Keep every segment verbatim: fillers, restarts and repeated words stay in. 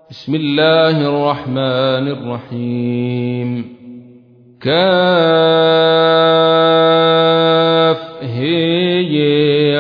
بسم الله الرحمن الرحيم. كاف هي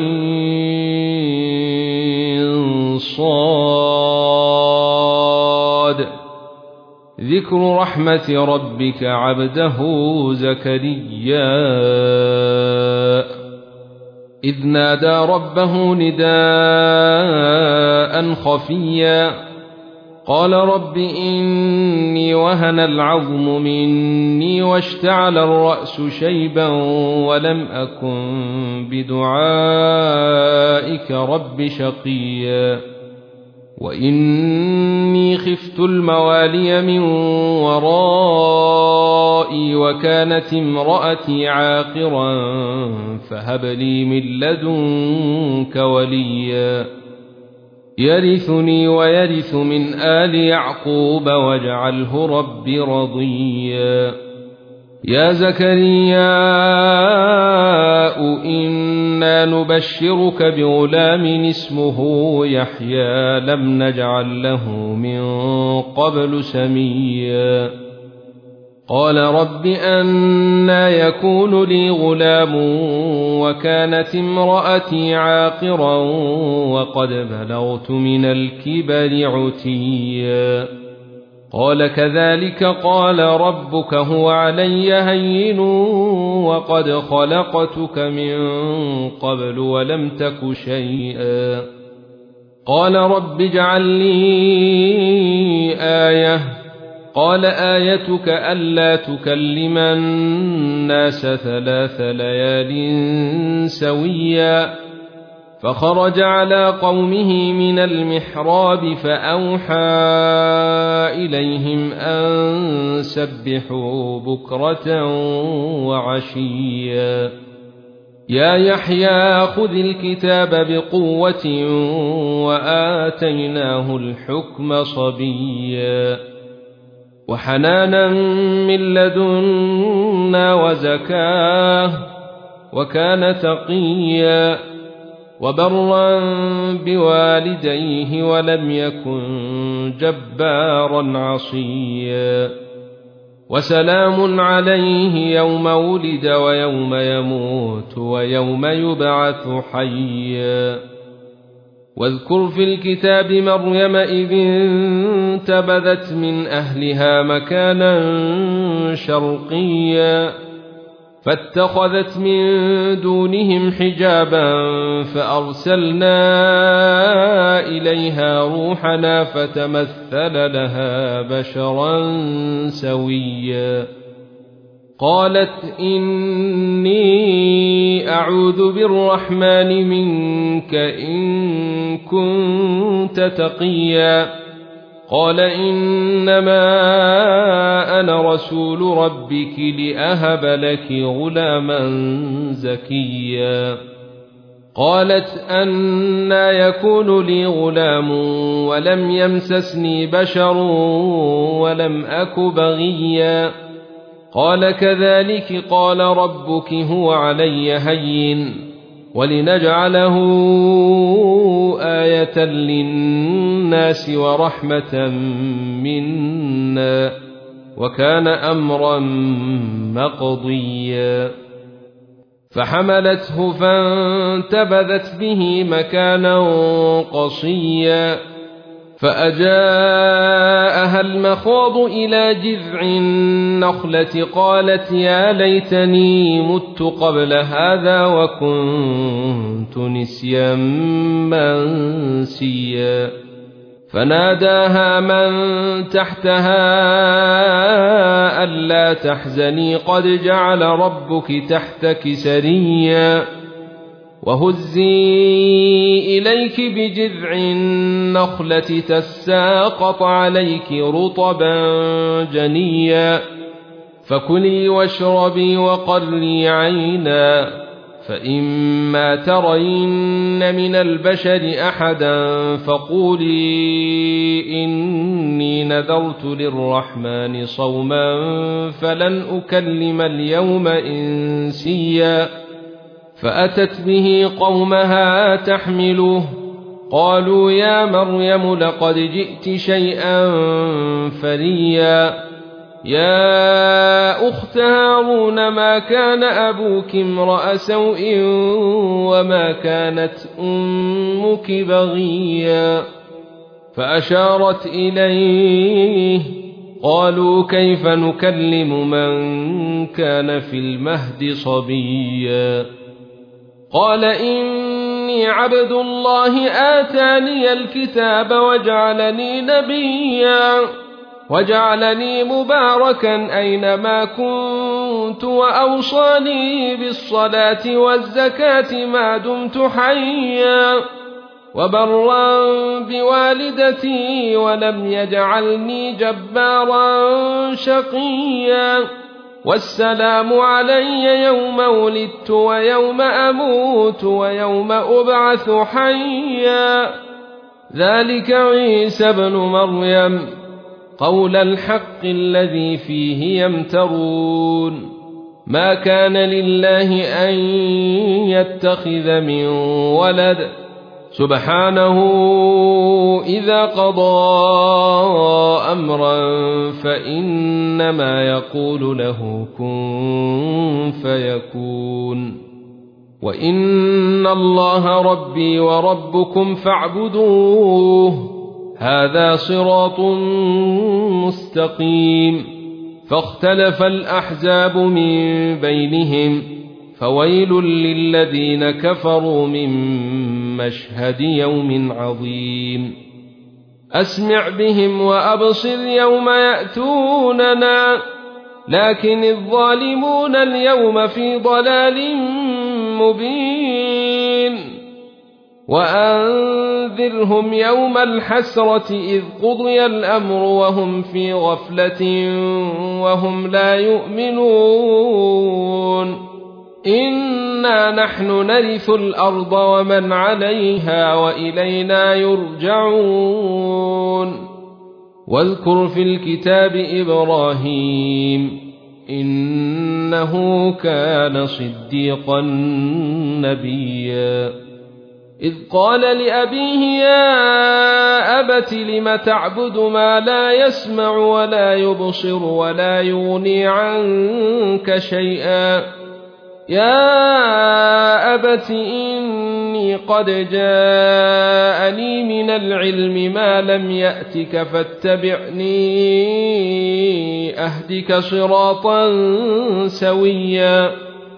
عين صاد. ذكر رحمة ربك عبده زكريا إذ نادى ربه نداء خفيا قال رب إني وهن العظم مني واشتعل الرأس شيبا ولم أكن بدعائك رب شقيا وإني خفت الموالي من ورائي وكانت امرأتي عاقرا فهب لي من لدنك وليا يرثني ويرث من آل يعقوب واجعله رب رضيا. يا زكريا إنا نبشرك بغلام اسمه يحيى لم نجعل له من قبل سميا قال رب أنى يكون لي غلام وكانت امرأتي عاقرا وقد بلغت من الكبر عتيا قال كذلك قال ربك هو علي هين وقد خلقتك من قبل ولم تك شيئا قال رب اجعل لي آية قال آيتك ألا تكلم الناس ثلاث ليال سويا فخرج على قومه من المحراب فأوحى إليهم أن سبحوا بكرة وعشيا يا يحيى خذ الكتاب بقوة وآتيناه الحكم صبيا وحنانا من لدنا وزكاه وكان تقيا وبرا بوالديه ولم يكن جبارا عصيا وسلام عليه يوم ولد ويوم يموت ويوم يبعث حيا واذكر في الكتاب مريم إذ انتبذت من أهلها مكانا شرقيا فاتخذت من دونهم حجابا فأرسلنا إليها روحنا فتمثل لها بشرا سويا قالت إني أعوذ بالرحمن منك إن كنت تقيا قال إنما أنا رسول ربك لأهب لك غلاما زكيا قالت أنى يكون لي غلام ولم يمسسني بشر ولم أك بغيا قال كذلك قال ربك هو علي هين ولنجعله آية للناس ورحمة منا وكان أمرا مقضيا فحملته فانتبذت به مكانا قصيا فأجاءها المخاض إلى جذع النخلة قالت يا ليتني مت قبل هذا وكنت نسيا منسيا فناداها من تحتها ألا تحزني قد جعل ربك تحتك سريا وهزي إليك بجذع النخلة تساقط عليك رطبا جنيا فكلي واشربي وقري عينا فإما ترين من البشر أحدا فقولي إني نذرت للرحمن صوما فلن أكلم اليوم إنسيا فأتت به قومها تحمله قالوا يا مريم لقد جئت شيئا فريا يا أخت هارون ما كان أبوك امرأ سوء وما كانت أمك بغيا فأشارت إليه قالوا كيف نكلم من كان في المهد صبيا قال إني عبد الله آتاني الكتاب وجعلني نبيا وجعلني مباركا أينما كنت وأوصاني بالصلاة والزكاة ما دمت حيا وبرا بوالدتي ولم يجعلني جبارا شقيا والسلام علي يوم ولدت ويوم أموت ويوم أبعث حيا ذلك عيسى ابن مريم قول الحق الذي فيه يمترون ما كان لله أن يتخذ من ولد سبحانه إذا قضى أمرا فإنما يقول له كن فيكون وإن الله ربي وربكم فاعبدوه هذا صراط مستقيم فاختلف الأحزاب من بينهم فويل للذين كفروا من مشهد يوم عظيم أسمع بهم وأبصر يوم يأتوننا لكن الظالمون اليوم في ضلال مبين وأنذرهم يوم الحسرة إذ قضي الأمر وهم في غفلة وهم لا يؤمنون إنا نحن نرث الأرض ومن عليها وإلينا يرجعون واذكر في الكتاب إبراهيم إنه كان صديقا نبيا إذ قال لأبيه يا أبت لم تعبد ما لا يسمع ولا يبصر ولا يغني عنك شيئا يا أبت إني قد جاءني من العلم ما لم يأتك فاتبعني أهدك صراطا سويا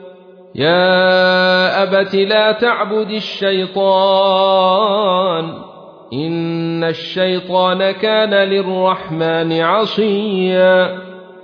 يا أبت لا تعبد الشيطان إن الشيطان كان للرحمن عصيا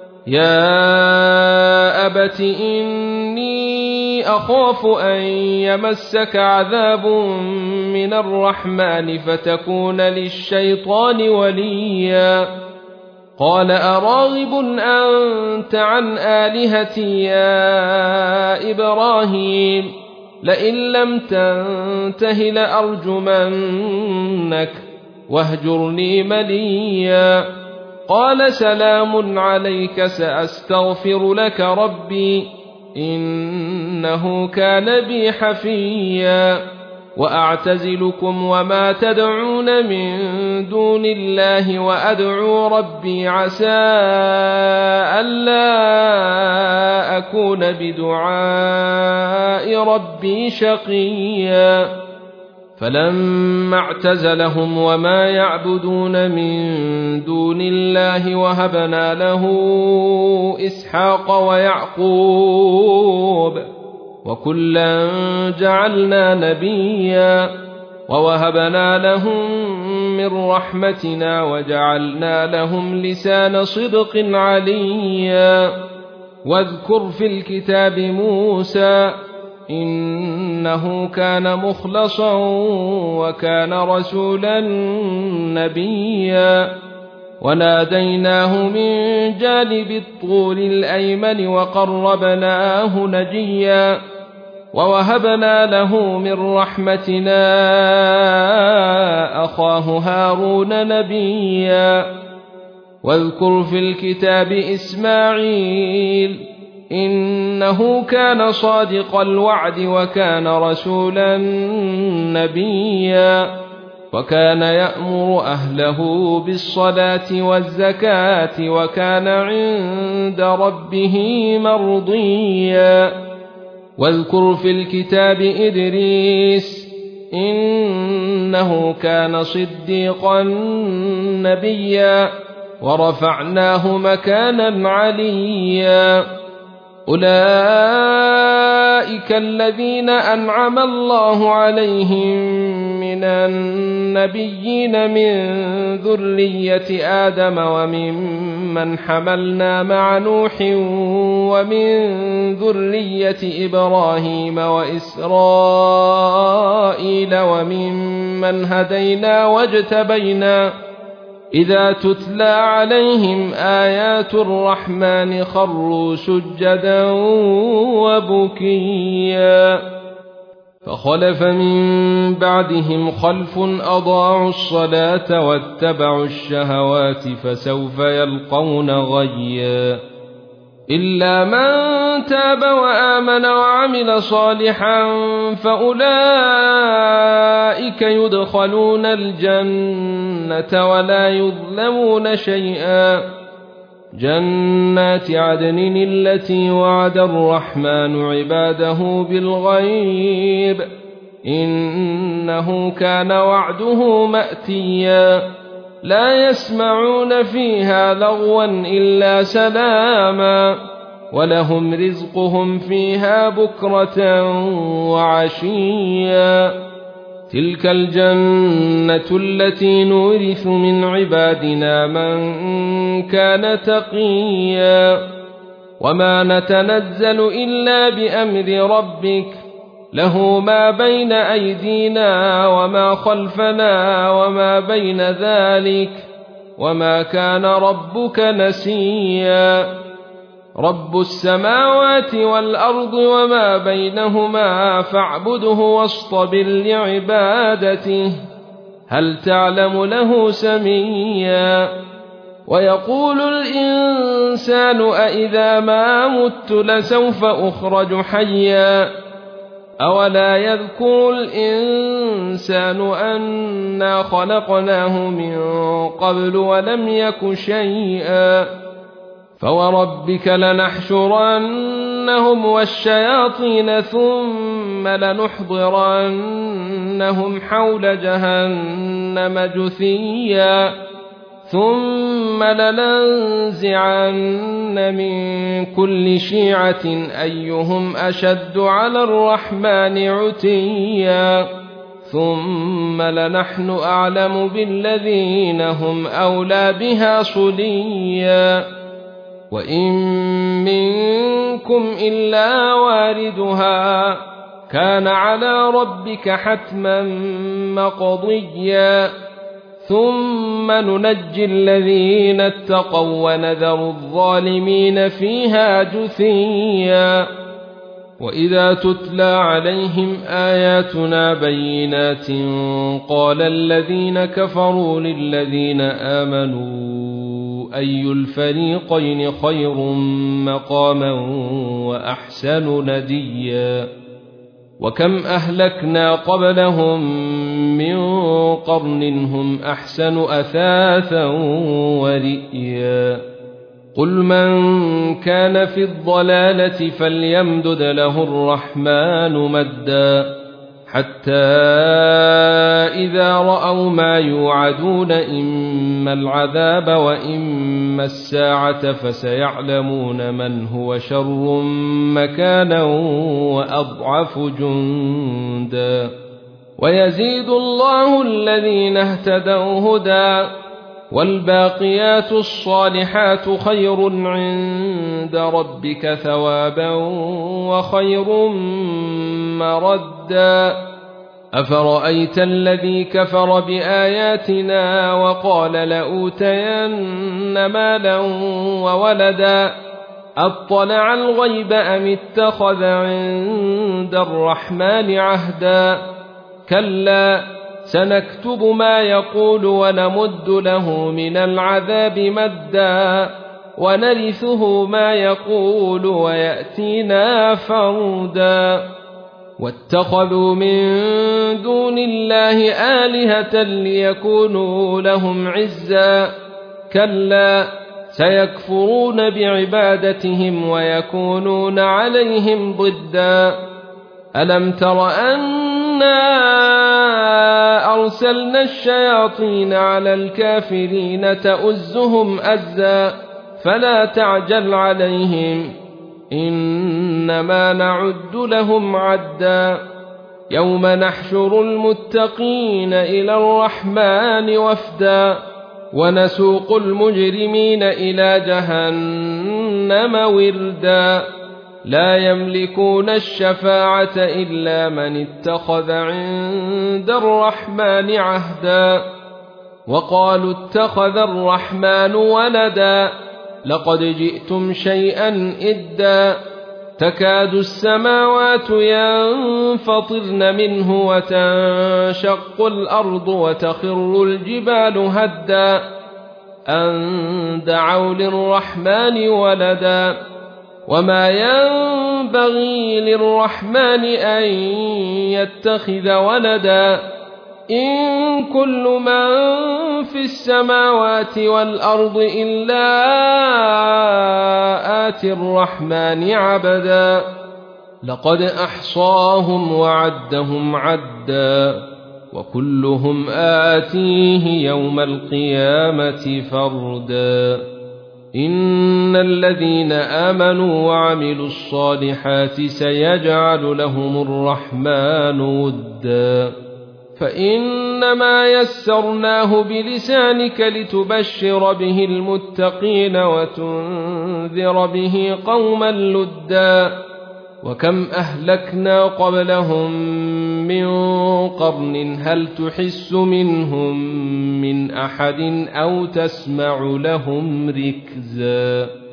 يا أبت إني أخاف أن يمسك عذاب من الرحمن فتكون للشيطان وليا قال أراغب أنت عن آلهتي يا إبراهيم لئن لم تنته لأرجمنك واهجرني مليا قال سلام عليك سأستغفر لك ربي إنه كان بي حفيا وأعتزلكم وما تدعون من دون الله وأدعو ربي عسى ألا أكون بدعاء ربي شقيا فلما اعتزلهم وما يعبدون من دون الله وهبنا له إسحاق ويعقوب وكلا جعلنا نبيا ووهبنا لهم من رحمتنا وجعلنا لهم لسان صدق عليا واذكر في الكتاب موسى إنه كان مخلصا وكان رسولا نبيا وناديناه من جانب الطور الأيمن وقربناه نجيا ووهبنا له من رحمتنا أخاه هارون نبيا واذكر في الكتاب إسماعيل إنه كان صادق الوعد وكان رسولا نبيا وكان يأمر أهله بالصلاة والزكاة وكان عند ربه مرضيا واذكر في الكتاب إدريس إنه كان صديقا نبيا ورفعناه مكانا عليا أولئك الذين أنعم الله عليهم من النبيين من ذرية آدم وممن حملنا مع نوح ومن ذرية إبراهيم وإسرائيل وممن هدينا واجتبينا إذا تتلى عليهم آيات الرحمن خروا سجدا وبكيا فخلف من بعدهم خلف أضاعوا الصلاة واتبعوا الشهوات فسوف يلقون غيا إلا من تاب وآمن وعمل صالحا فأولئك يدخلون الجنة ولا يظلمون شيئا جنات عدن التي وعد الرحمن عباده بالغيب إنه كان وعده مأتيا لا يسمعون فيها لغوا إلا سلاما ولهم رزقهم فيها بكرة وعشيا تلك الجنة التي نورث من عبادنا من كان تقيا وما نتنزل إلا بأمر ربك له ما بين أيدينا وما خلفنا وما بين ذلك وما كان ربك نسيا رب السماوات والأرض وما بينهما فاعبده واصطبر لعبادته هل تعلم له سميا ويقول الإنسان أإذا ما مت لسوف أخرج حيا أولا يذكر الإنسان أنا خلقناه من قبل ولم يك شيئا فوربك لنحشرنهم والشياطين ثم لنحضرنهم حول جهنم جثيا ثم لننزعن من كل شيعة أيهم أشد على الرحمن عتيا ثم لنحن أعلم بالذين هم أولى بها صليا وإن منكم إلا واردها كان على ربك حتما مقضيا ثم ننجي الذين اتقوا ونذر الظالمين فيها جثيا وإذا تتلى عليهم آياتنا بينات قال الذين كفروا للذين آمنوا أي الفريقين خير مقاما وأحسن نديا وكم أهلكنا قبلهم من قرن هم أحسن أثاثا ورئيا قل من كان في الضلالة فليمدد له الرحمن مدا حتى إذا رأوا ما يوعدون إما العذاب وإما الساعة فسيعلمون من هو شر مكانا وأضعف جندا ويزيد الله الذين اهتدوا هدى والباقيات الصالحات خير عند ربك ثوابا وخير مردا أفرأيت الذي كفر بآياتنا وقال لأوتين مالا وولدا أطلع الغيب أم اتخذ عند الرحمن عهدا كلا سنكتب ما يقول ونمد له من العذاب مدا ونرثه ما يقول ويأتينا فردا واتخذوا من دون الله آلهة ليكونوا لهم عزا كلا سيكفرون بعبادتهم ويكونون عليهم ضدا ألم تر أنا أرسلنا الشياطين على الكافرين تؤزهم أزا فلا تعجل عليهم إنما نعد لهم عدا يوم نحشر المتقين إلى الرحمن وفدا ونسوق المجرمين إلى جهنم وردا لا يملكون الشفاعة إلا من اتخذ عند الرحمن عهدا وقالوا اتخذ الرحمن ولدا لقد جئتم شيئا إدا تكاد السماوات ينفطرن منه وتنشق الأرض وتخر الجبال هدا أن دعوا للرحمن ولدا وما ينبغي للرحمن أن يتخذ ولدا إن كل من في السماوات والأرض إلا آتي الرحمن عبدا لقد أحصاهم وعدهم عدا وكلهم آتيه يوم القيامة فردا إن الذين آمنوا وعملوا الصالحات سيجعل لهم الرحمن ودا فإنما يسرناه بلسانك لتبشر به المتقين وتنذر به قوما لدا وكم أهلكنا قبلهم من قرن هل تحس منهم من أحد أو تسمع لهم ركزا